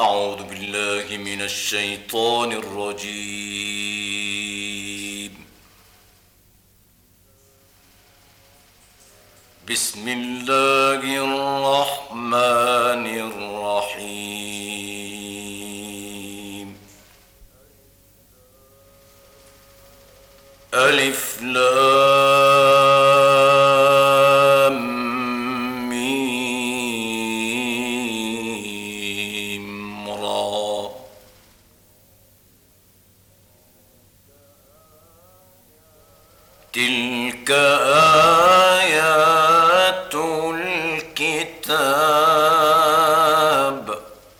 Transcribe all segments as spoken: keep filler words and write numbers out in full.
أعوذ بالله من الشيطان الرجيم. بسم الله الرحمن الرحيم. ألف لام ميم را. تلك آيات الكتاب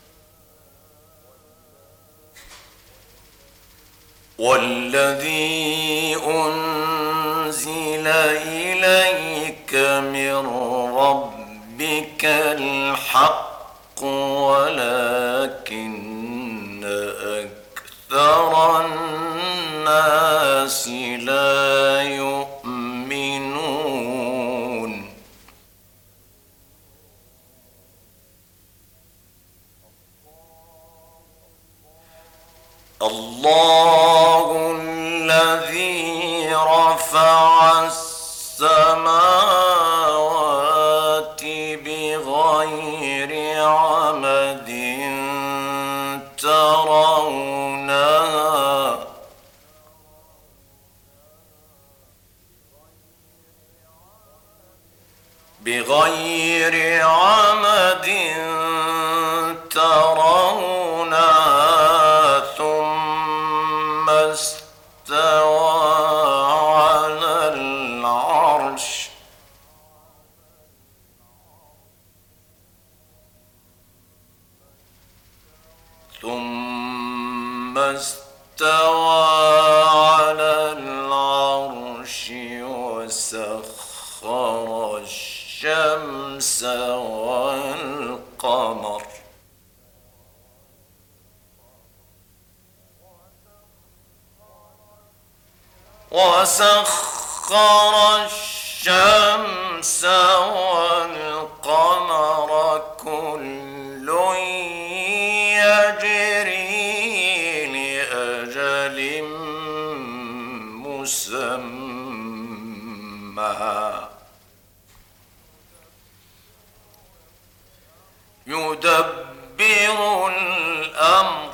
والذي أنزل إليك من ربك الحق ولكن أكثر الناس لا يؤمنون. الله الذي رفع السماوات بغير عمد ترونها بغير عمد ترونها ثم استوى على العرش ثم استوى على العرش وسخر الشمس والقمر وسخر الشمس والقمر كل يجري لأجل مسمى يدبر الأمر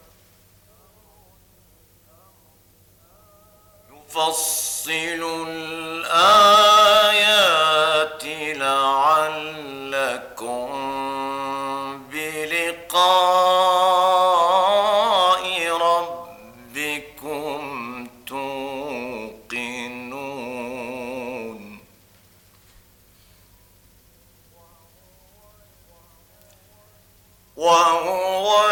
يفصل الآيات لعلكم بلقاء ربكم توقنون. وهو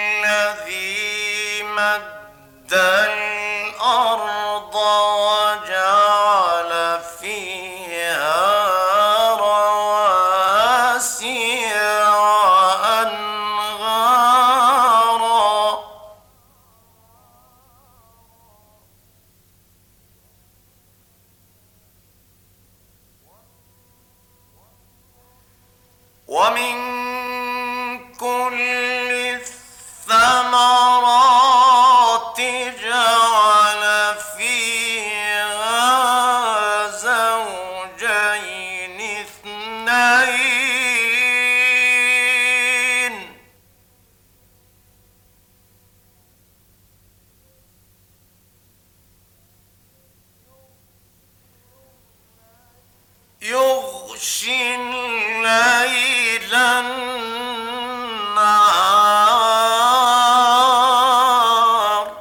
الذي مد الأرض وجعل فيها رواسي وأنهارا ومن كل الثمرات جعل فيها زوجين اثنين يغشي الليل النهار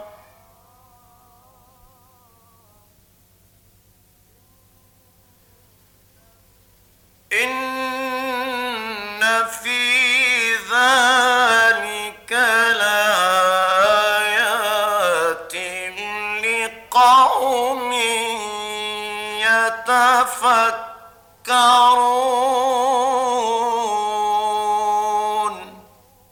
إن في ذلك لآيات لقوم يتفكرون.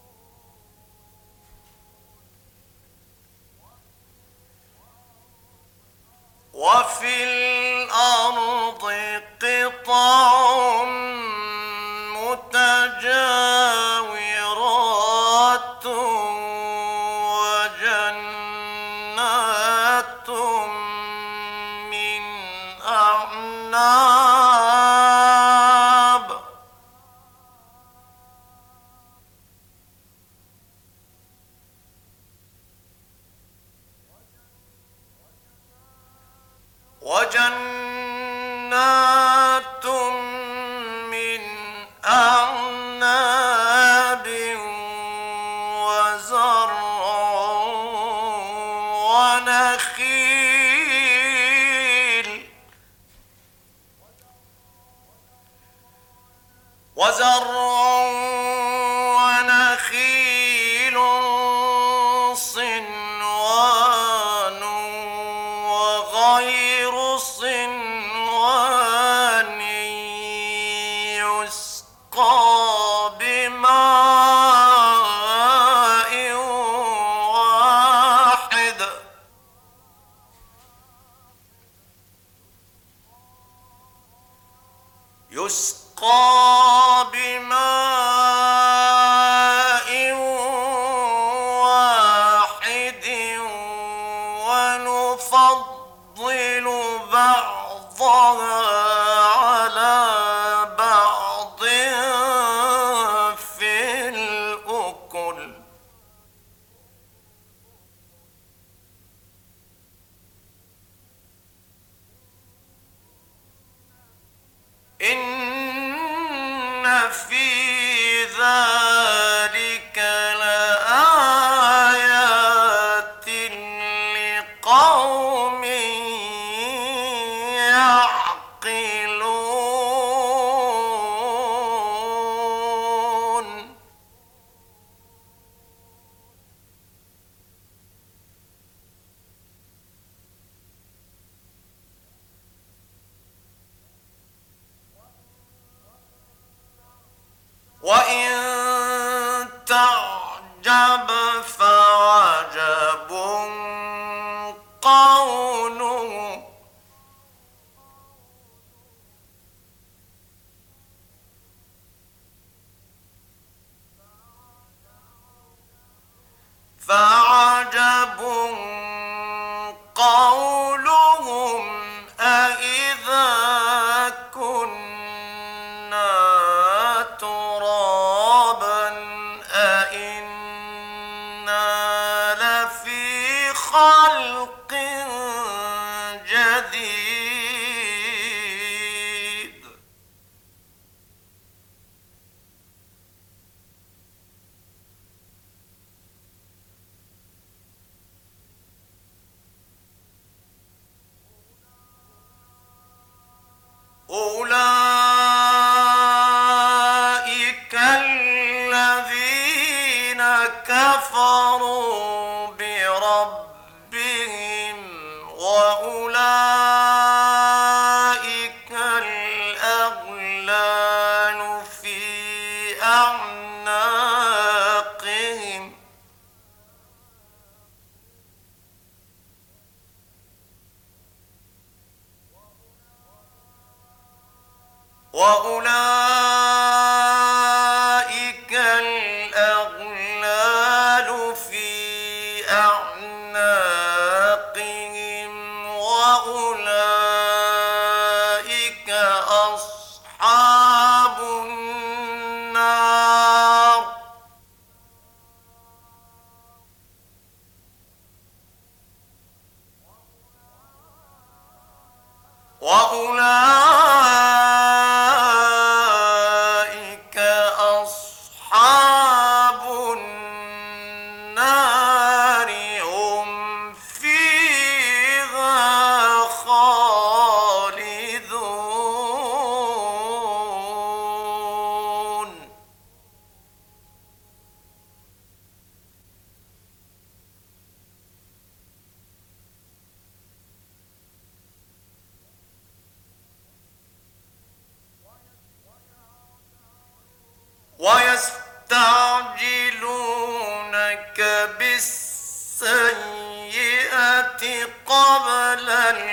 وفي الأرض قطع متجاورات وزرع ونخيل وزرع ونخيل صنوان وغير صنوان يسقى بماء واحد يسقى بماء واحد ونفضل بعضها على بعض في الأكل إن في ذلك لآيات لقوم يعقلون وإن تعجب فعجب قوله فعجب قولهم أإذا كنا ترابا أإنا لفي خلق جديد أولئك الذين كفروا بربهم وأولئك الأغلال في أعناقهم وأولئك الأغلال في أعناقهم وأولئك أصحاب النار وأولئك أصحاب النار هم فيها خالدون ويستعجلونك بالسيئة قبل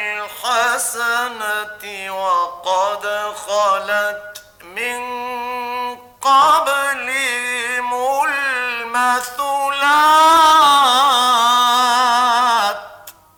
الحسنة وقد خلت من قبلهم المثلات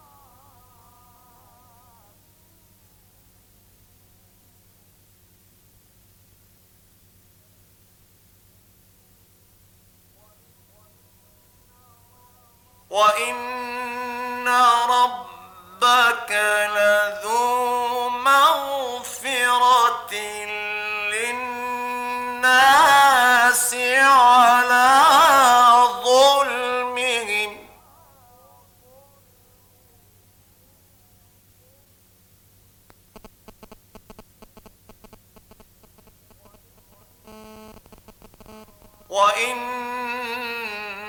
وإن ربك لذو مغفرة للناس على ظلم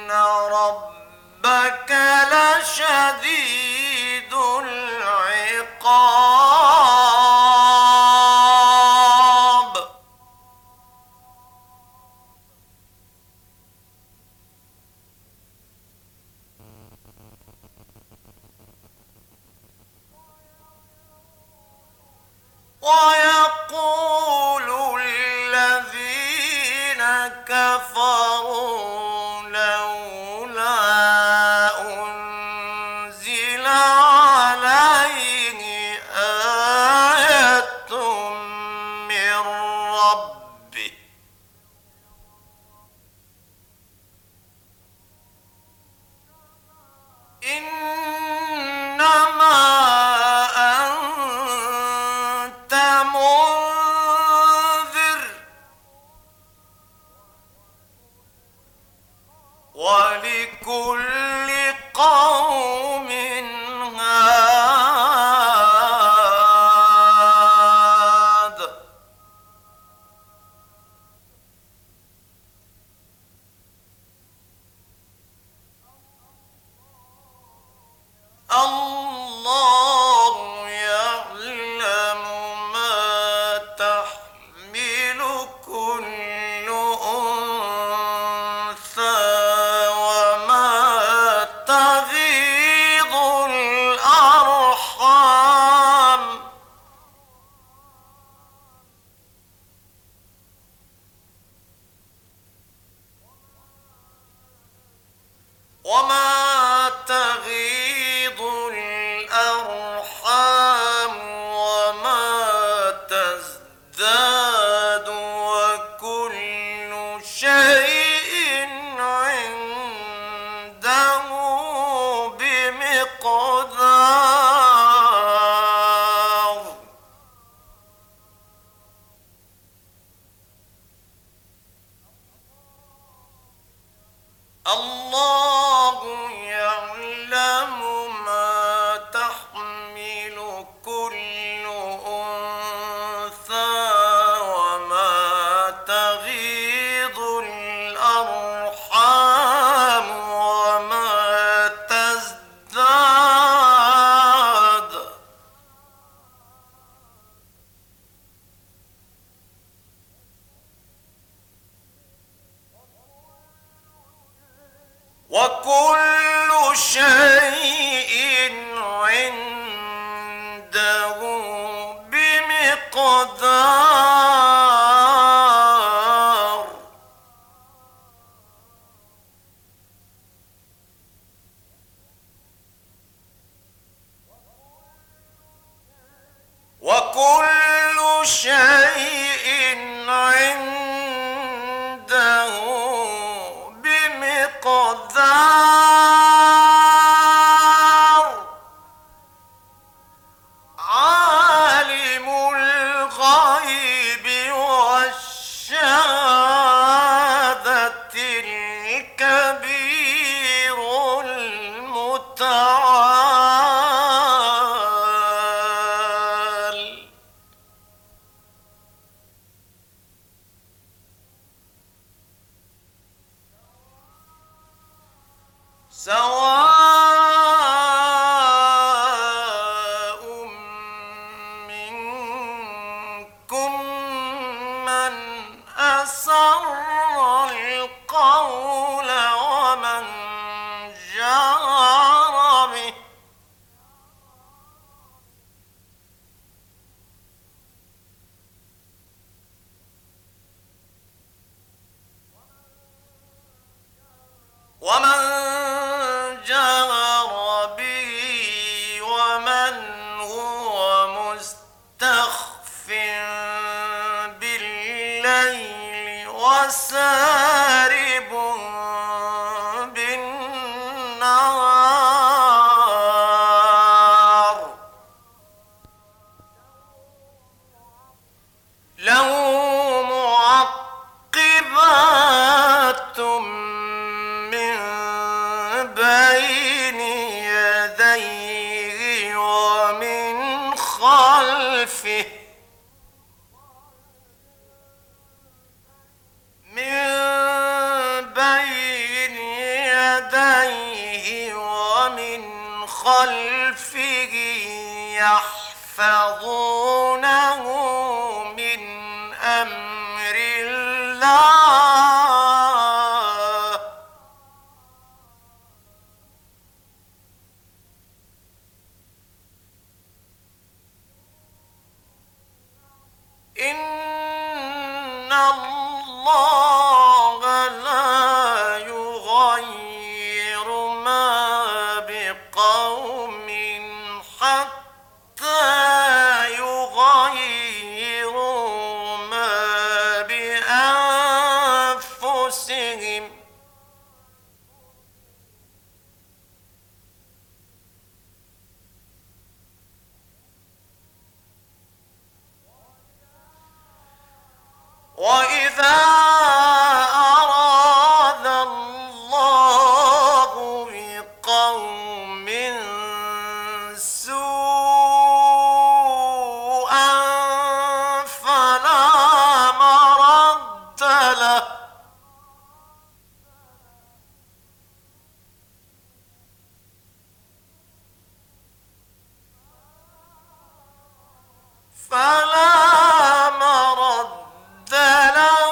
ربك لشديد العقاب. ويقول الذين كفروا لولا أنزل عليه آية من ربه إنما أنت منذر ولكل قوم هاد. الله يعلم ما تحمل كل أنثى وما تغيض الأرحام وما تغيض الأرحام وما تزداد وكل شيء عنده بمقدار. الله يعلم ما تحمل كل أنثى وما تغيض الأرحام وما تزداد وكل شيء عنده بمقدار. وكل شيء عنده بمقدار. عالم الغيب والشهادة الكبير المتعال. سواء منكم من أسر القول ومن جهر به ومن جهر به ومن هو مستخف بالليل وسارب بالنهار. له معقبات من بين يديه ومن خلفه من بين يديه ومن خلفه يحفظونه من أمر الله. إن الله لا يغير ما بقوم حتى يغيروا ما بأنفسهم. وإذا أراد الله بقوم سوءا فلا مرد له فلا مرد له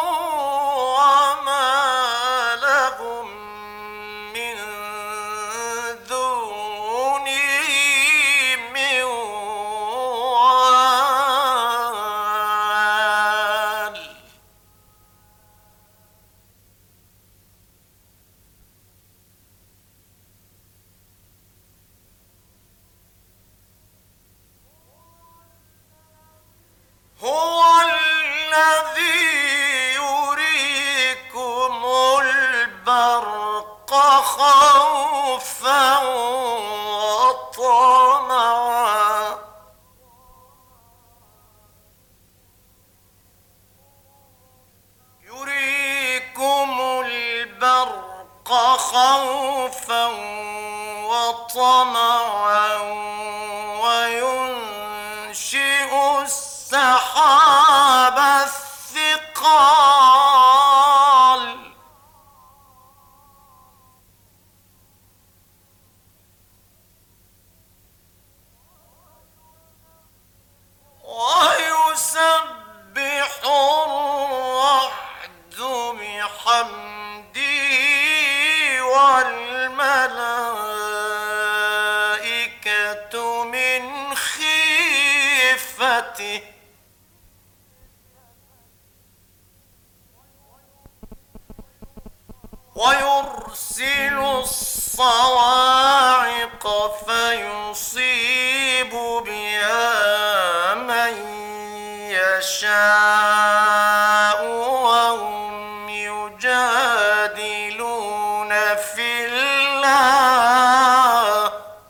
وما لهم من دونه من وال. هو الذي يريكم البرق خوفا وطمعا يريكم البرق خوفا وطمعا وينشئ السحاب الثقال ويسبح الرعد بحمده والملائكة من خيفته ويرسل الصواعق فيصيب بها من يشاء وهم يجادلون في الله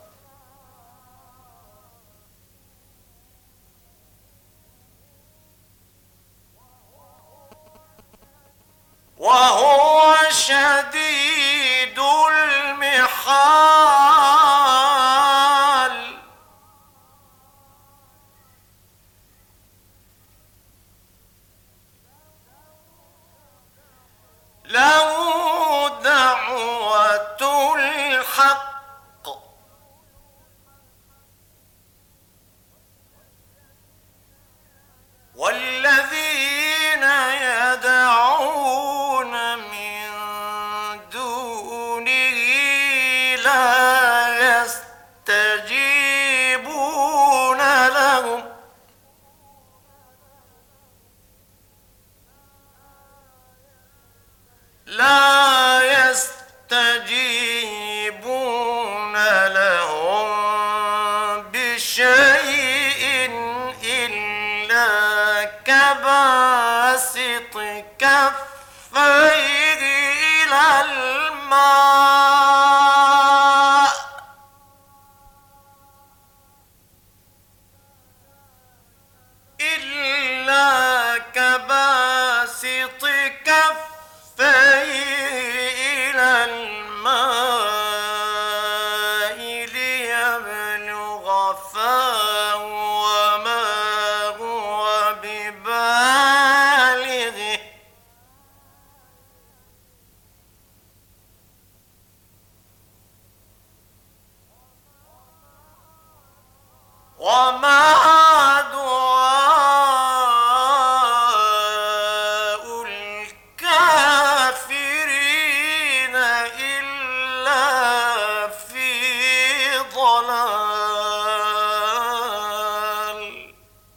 وهو شديد المحال. له دعوة الحق والذين يدعون من دونه لا يستجيبون لهم لا يستجيبون لهم بشيء إلا كباسط كفيه إلى الماء إلا كباسط كفيه إلى الماء ليبلغ فاه وما هو ببالغه وما دعاء الكافرين إلا في ضلال.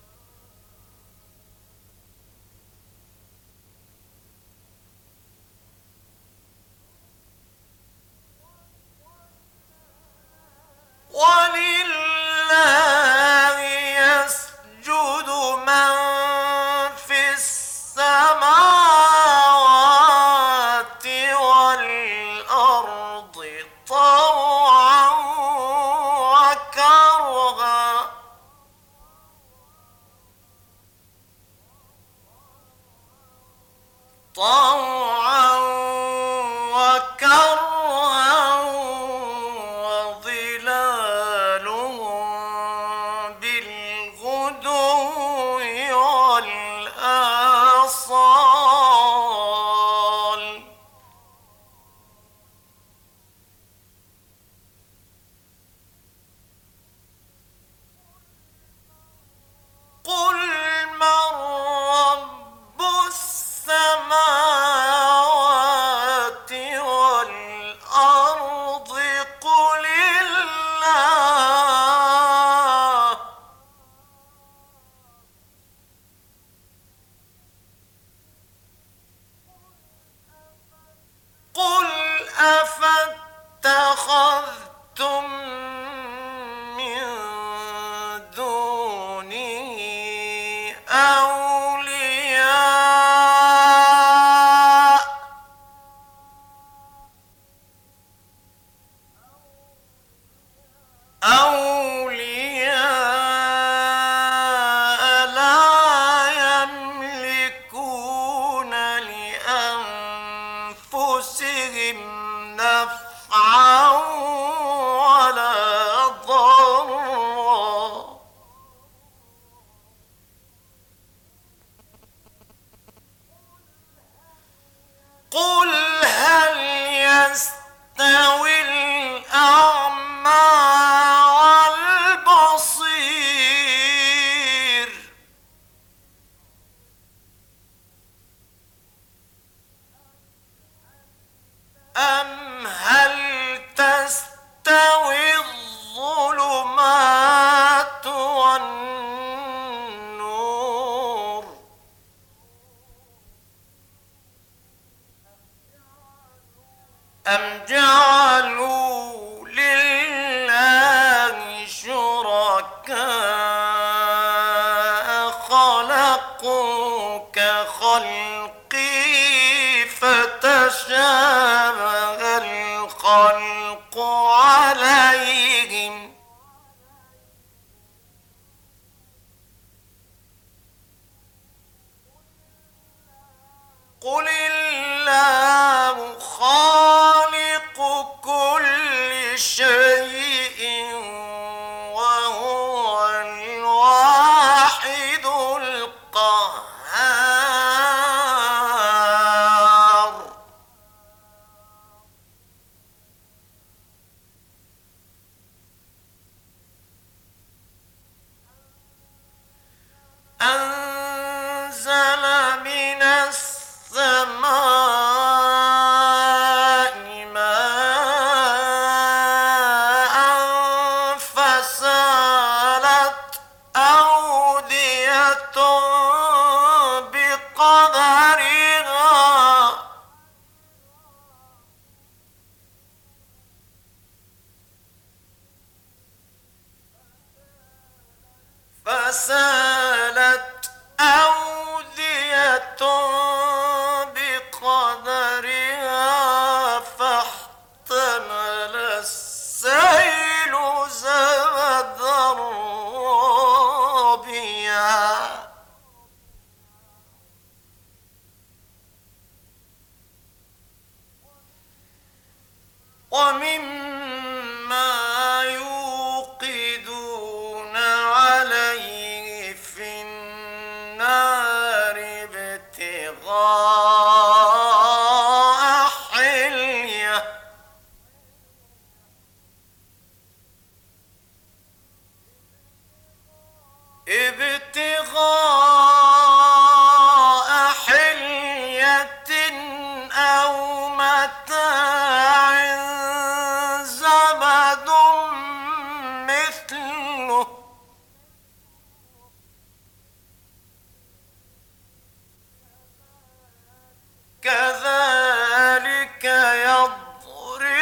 ولله يسجد من في السماوات والأرض طوعا وكرها طوعا وكرها وظلالهم بالغدو والآصال. قل من رب السماوات والأرض قل الله. قل أفاتخذتم من دونه أولياء أولياء لا يملكون لأنفسهم نفعا ولا ضرا. قل هل يستوي الأعمى والبصير أم هل تستوي الظلمات والنور أم جعلوا لله شركاء خلقوا كخلقي فتشابه الخلق عليهم. قل الله خالق كل شيء وهو الواحد القهار. أنزل من السماء ماء فسالت أودية بقدرها فسالت أودية بقدرها فاحتمل السيل زبدا رابيا ومما يوقدون عليه في النار ابتغاء حلية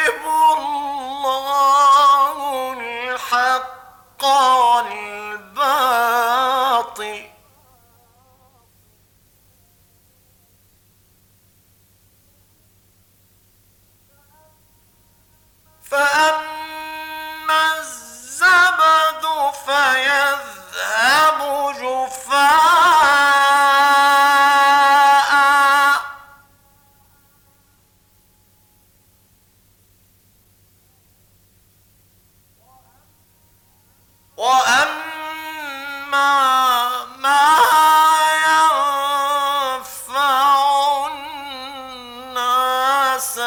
الله الحق والباطل فأما الزبد فيذهب جفاء وأما ما ينفع الناس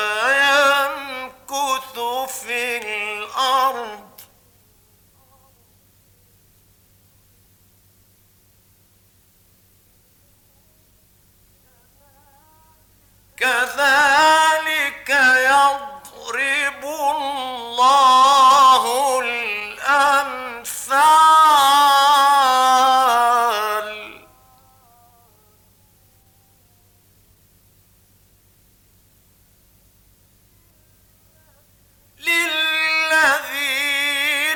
فيمكث في الأرض كذلك يضرب الله الأمثال للذين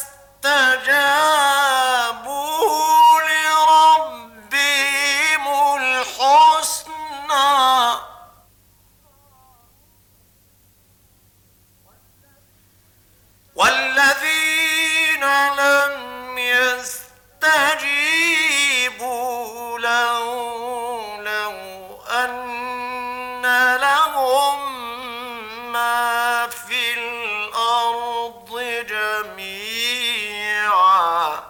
استجابوا لربهم الحسنى والذين لم يستجيبوا له لو أن لهم ما في الأرض جميعا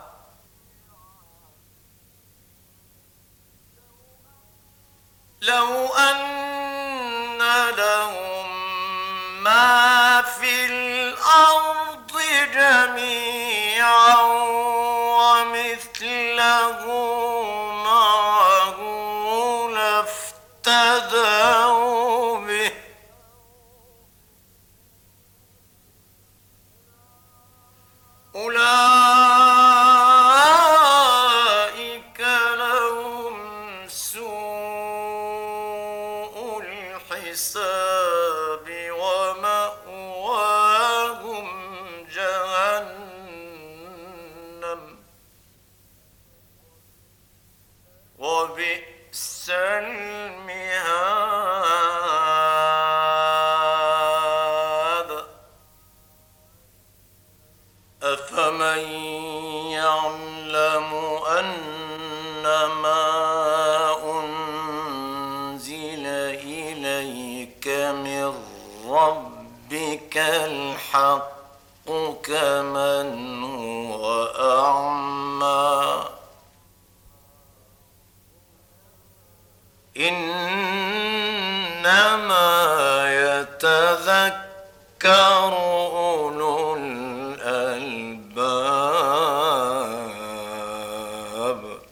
لو أن لهم ما في الأرض جميعا ومثله معه لافتدوا به أولئك لهم سوء الحساب ومأواهم جهنم وبئس المهاد أفمن يعلم أنما أنزل إليك من ربك الحق كمن هو أعمى إنما يتذكر أولو الألباب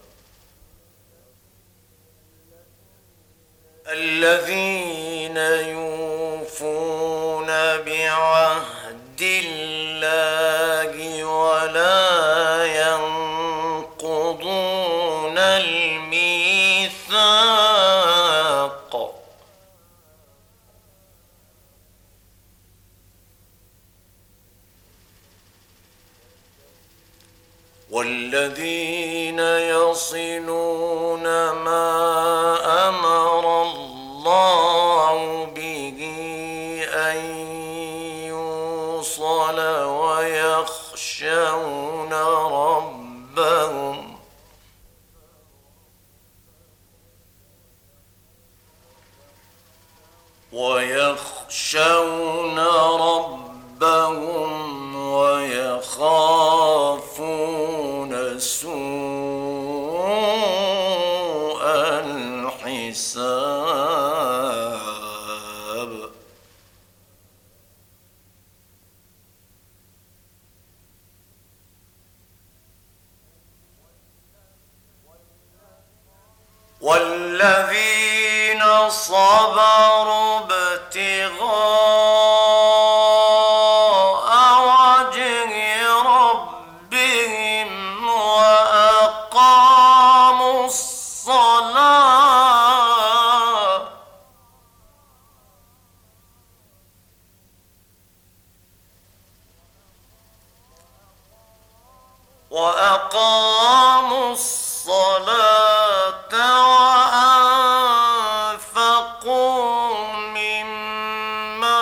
الذين يوفون بعهد الله ولا ينقضون الميثاق والذين يصلون ما أمر الله به أن يوصل ويخشون ربهم ويخشون ربهم ويخافون سوء الحساب والذين صبروا ابتغاء وجه ربهم وأقاموا الصلاة وأقاموا الصلاة وأنفقوا مما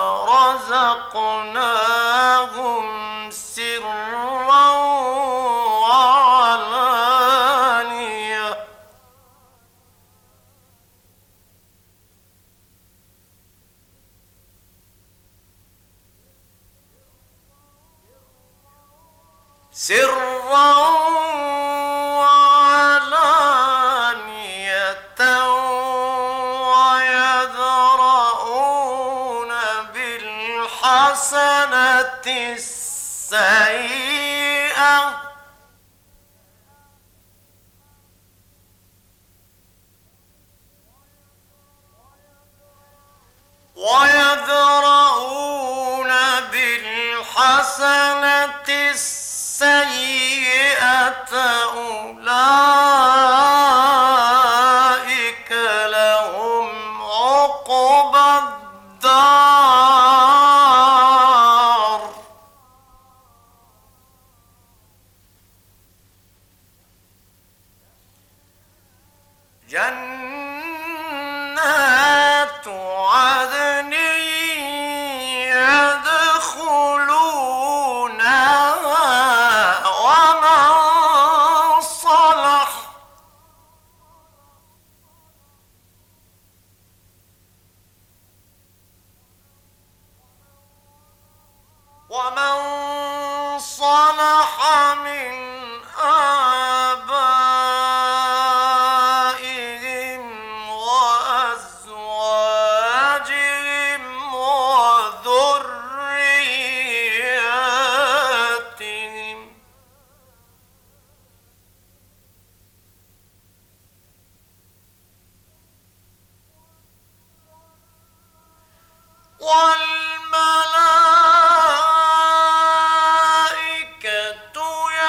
رزقناهم سرا وعلانية سرا وعلانية ويدرؤون بالحسنة السيئة ويدرؤون بالحسنة السيئة أولئك لهم عقبى الدار جنات عدن يدخلونها ومن صلح ومن صلح من آبائهم وأزواجهم وذرياتهم والملائكة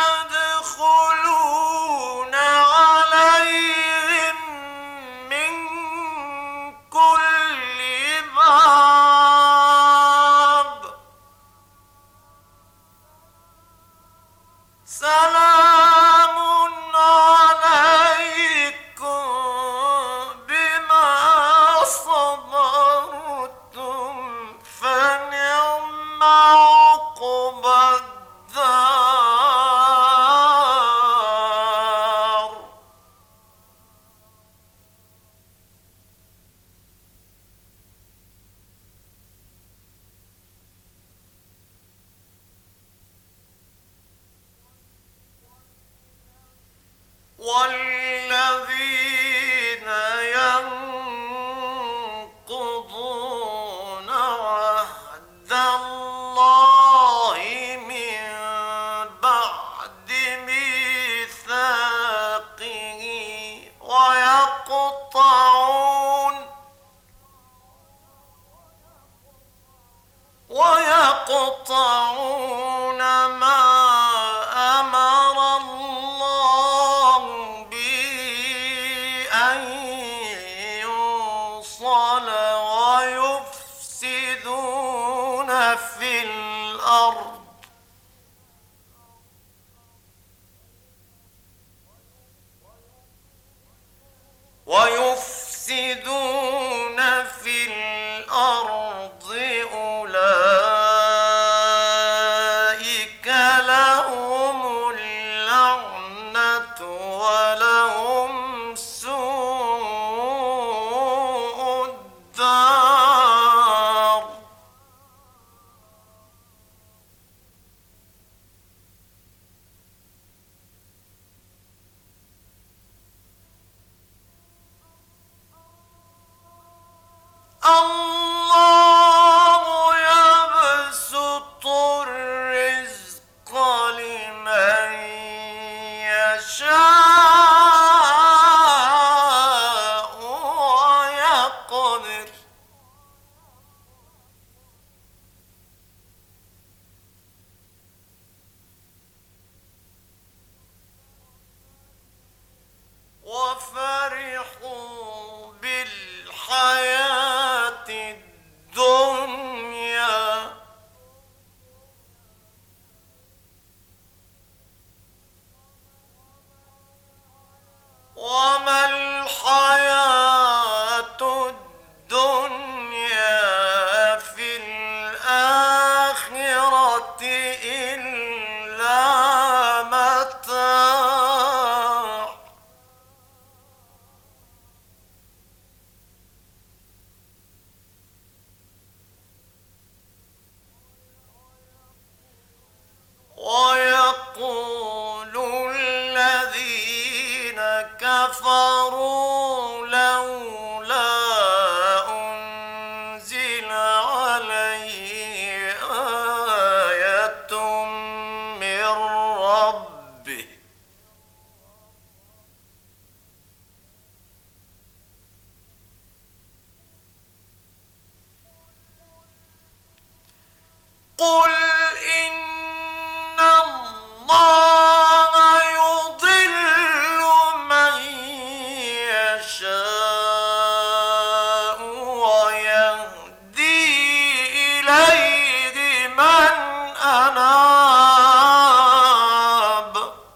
يدخلون عليهم من كل باب سلام عليكم بما صبرتم فنعم عقبى الدار والذين ينقضون عهد الله من بعد ميثاقه ويقطعون ويقطعون ما أمر الله به أن يوصل ويفسدون في الأرض ويفسدون في الأرض أولئك لهم اللعنة ولهم سوء الدار الله يبسط الرزق لمن يشاء ويقدر وفرحوا بالحياة إلا متاع ويقول الذين كفروا لولا أنزل عليه آية من ربه قل إن الله يضل من يشاء ويهدي إليه من أناب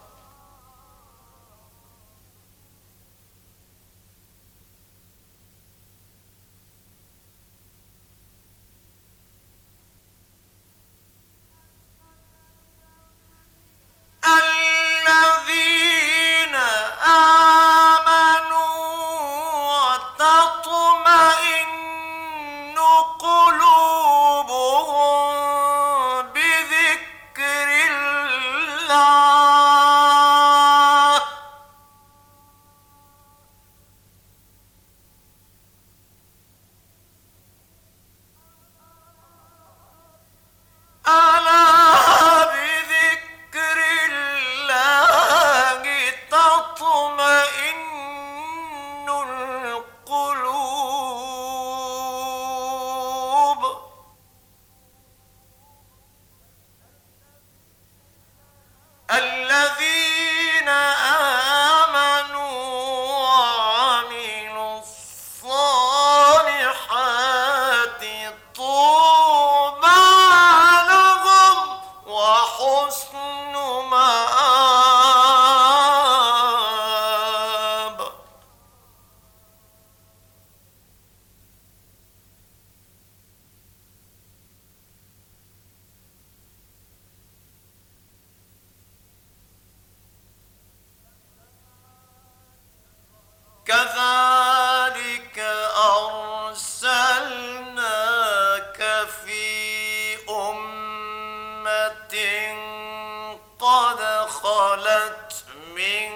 الذين آمنوا وتطمئن قلوبهم بذكر الله ألا بذكر الله تطمئن القلوب الذين آمنوا وعملوا الصالحات طوبى لهم وحسن مآب كذلك أرسلناك في أمة قد خلت من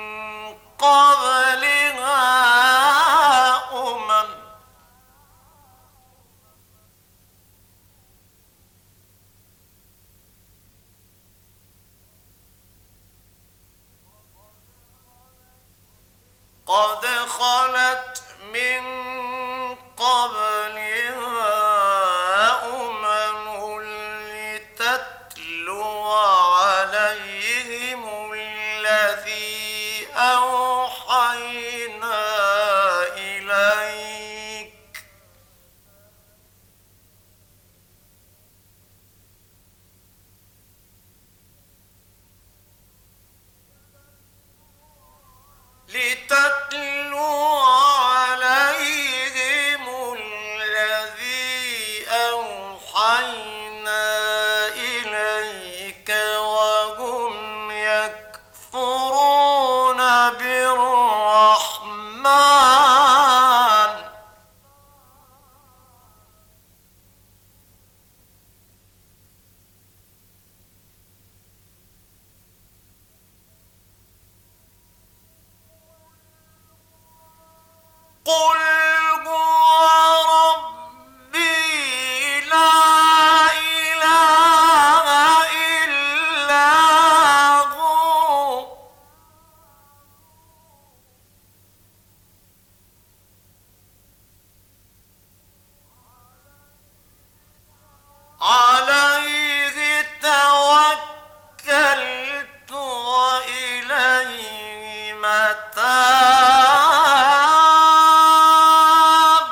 قبلها أمم قد خلت من قبلها أمم لتتلو عليهم الذي أوحينا إليك لتتلو عليهم الذي أوحينا إليك وهم يكفرون بالرحمن قل هو ربي لا إله إلا هو عليه توكلت وإليه متاب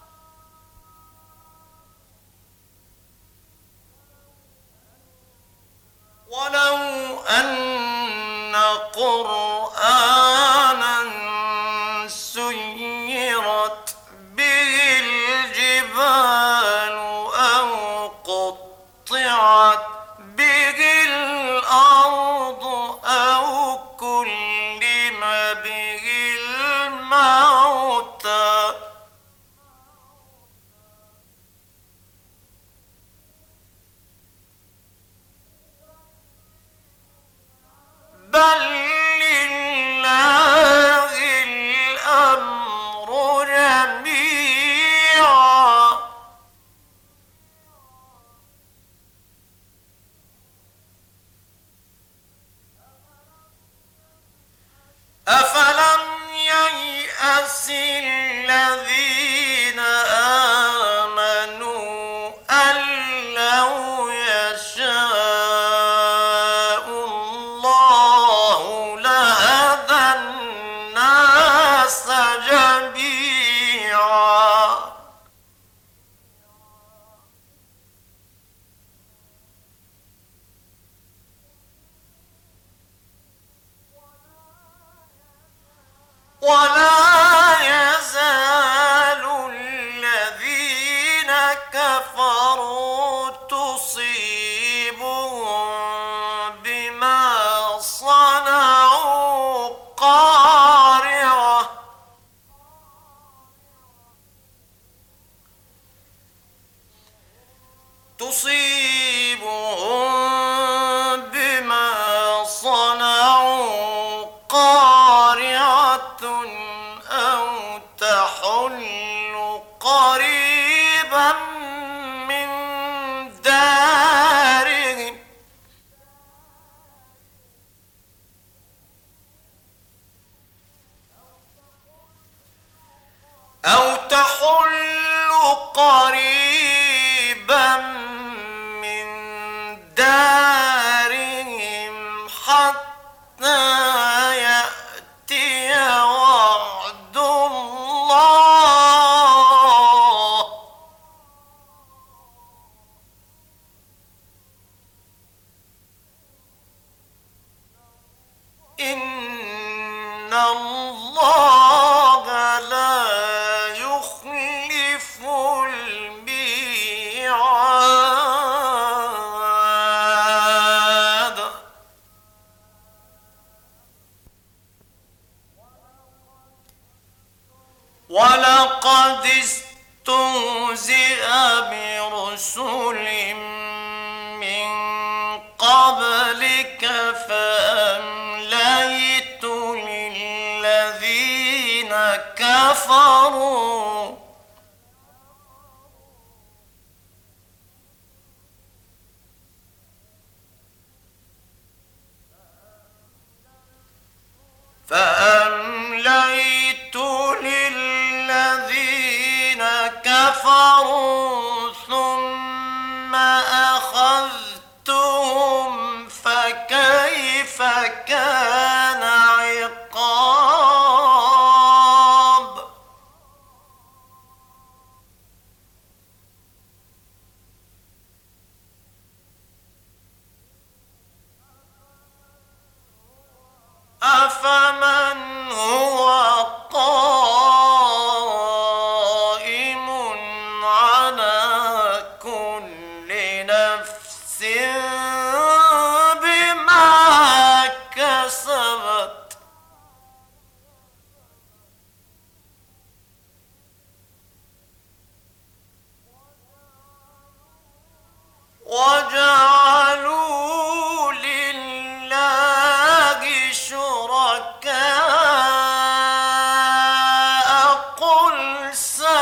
ولو أن قرآنا سيرت به الجبال أو قطعت الذين آمنوا أن لو يشاء الله لهدى الناس جميعا ولا يزال الذين كفروا تصيبهم بما صنعوا قارعة تصيبهم بما صنعوا قارعة أو تحل قريبا من دارهم أو تحل قريبا من دارهم حتى يأتي وعد الله إن الله لا يخلف الميعاد ولقد استهزئ برسل من قبلك فأمليت للذين كفروا فأمليت للذين كفروا ثم أخذتهم فكيف كان عقاب أفمن هو قائم على كل نفس بما كسبت وجعلوا لله شركاء قل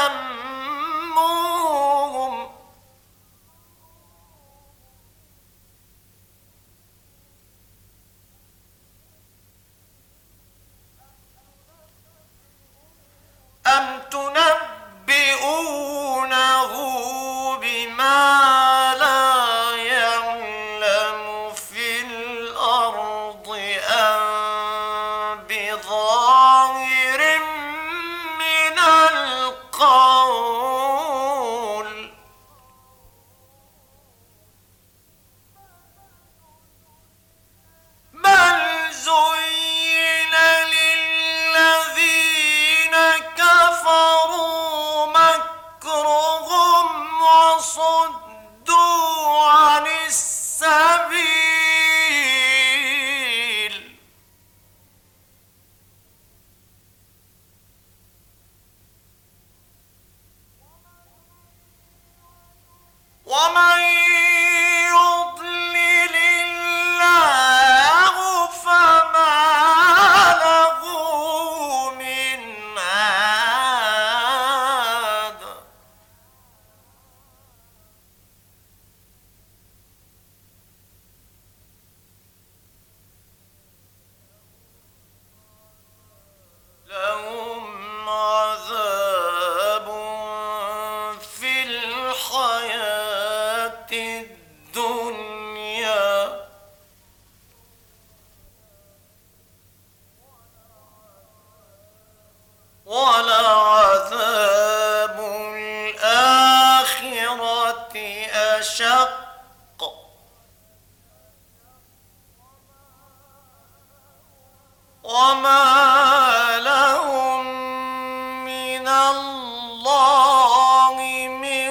سموهم أم تنبئونه بما لا يعلم في الأرض أم بظاهر من القول بل زين للذين كفروا مكرهم وصدوا عن السبيل ومن يضلل الله فما له من هاد الدنيا ولعذاب الآخرة أشق وما لهم من الله من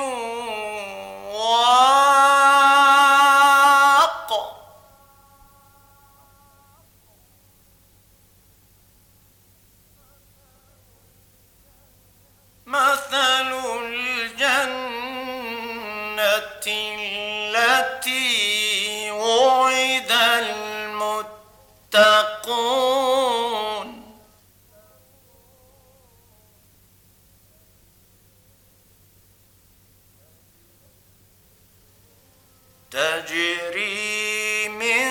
واق مثل الجنة التي وعد المتقون تجري من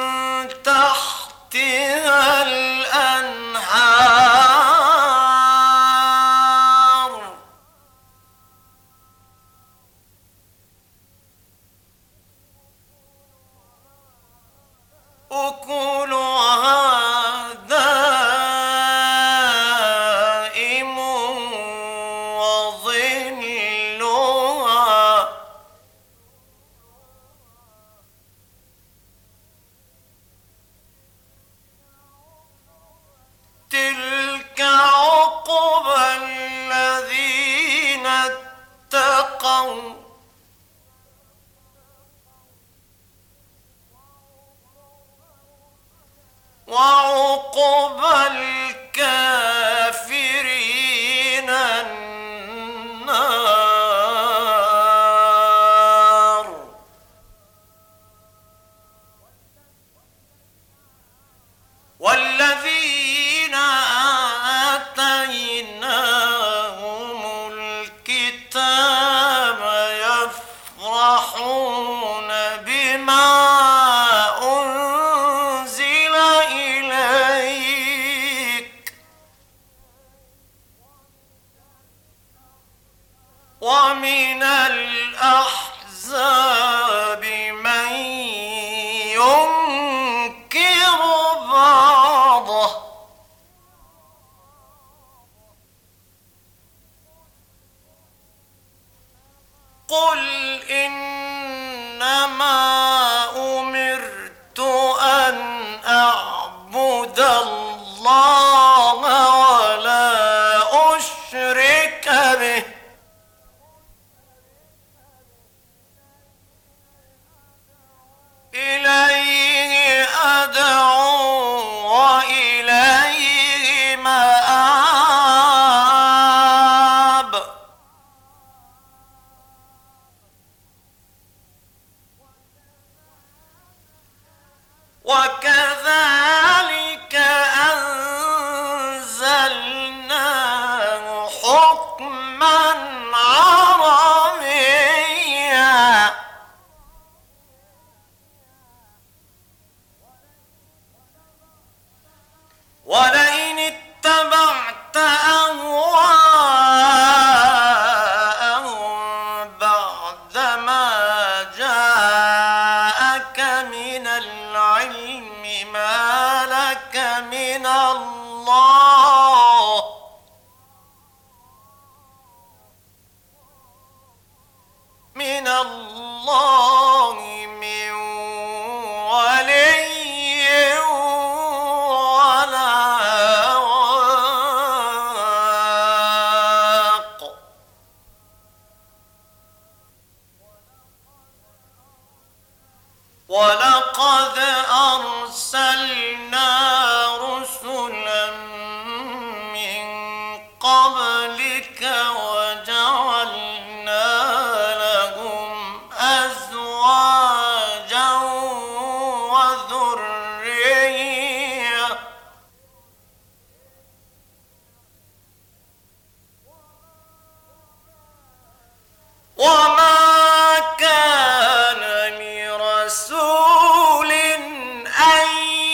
تحتها الأنهار أكلها دائم وظلها تلك عقبى الذين اتقوا وعقبى الكافرين النار والذين آتيناهم الكتاب يفرحون بما أنزل إليك ومن الأحزاب من ينكر بعضه قل إنما أمرت أن أعبد الله ولا أشرك به إليه أدعو وإليه مآب وكذلك أنزلناه حكما عربيا ولئن اتبعت أهواءهم بعدما جاءك من العلم ما لك من الله من الله من ولي ولا واق ولقد أرسلنا رسلا من قبلك وجعلنا لهم أزواجا وذرية وما كان لرسول أن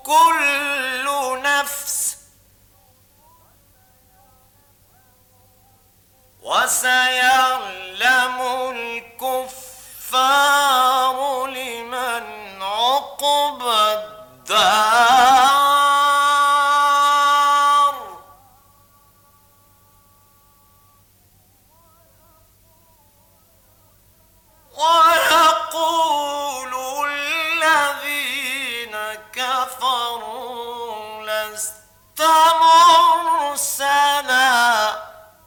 كل نفس وسيعلم الكفار لمن عقبى الدار ويقول الذين كفروا لست مرسلا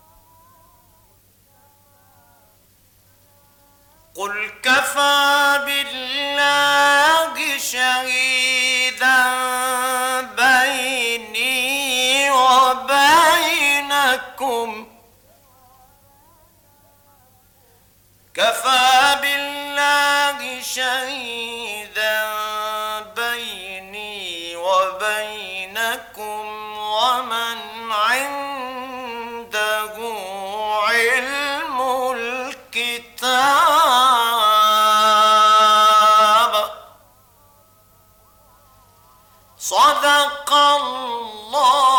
قل كفى بالله شهيدا بيني وبينكم كفى بالله شهيدا بيني وبينكم ومن عنده علم الكتاب صدق الله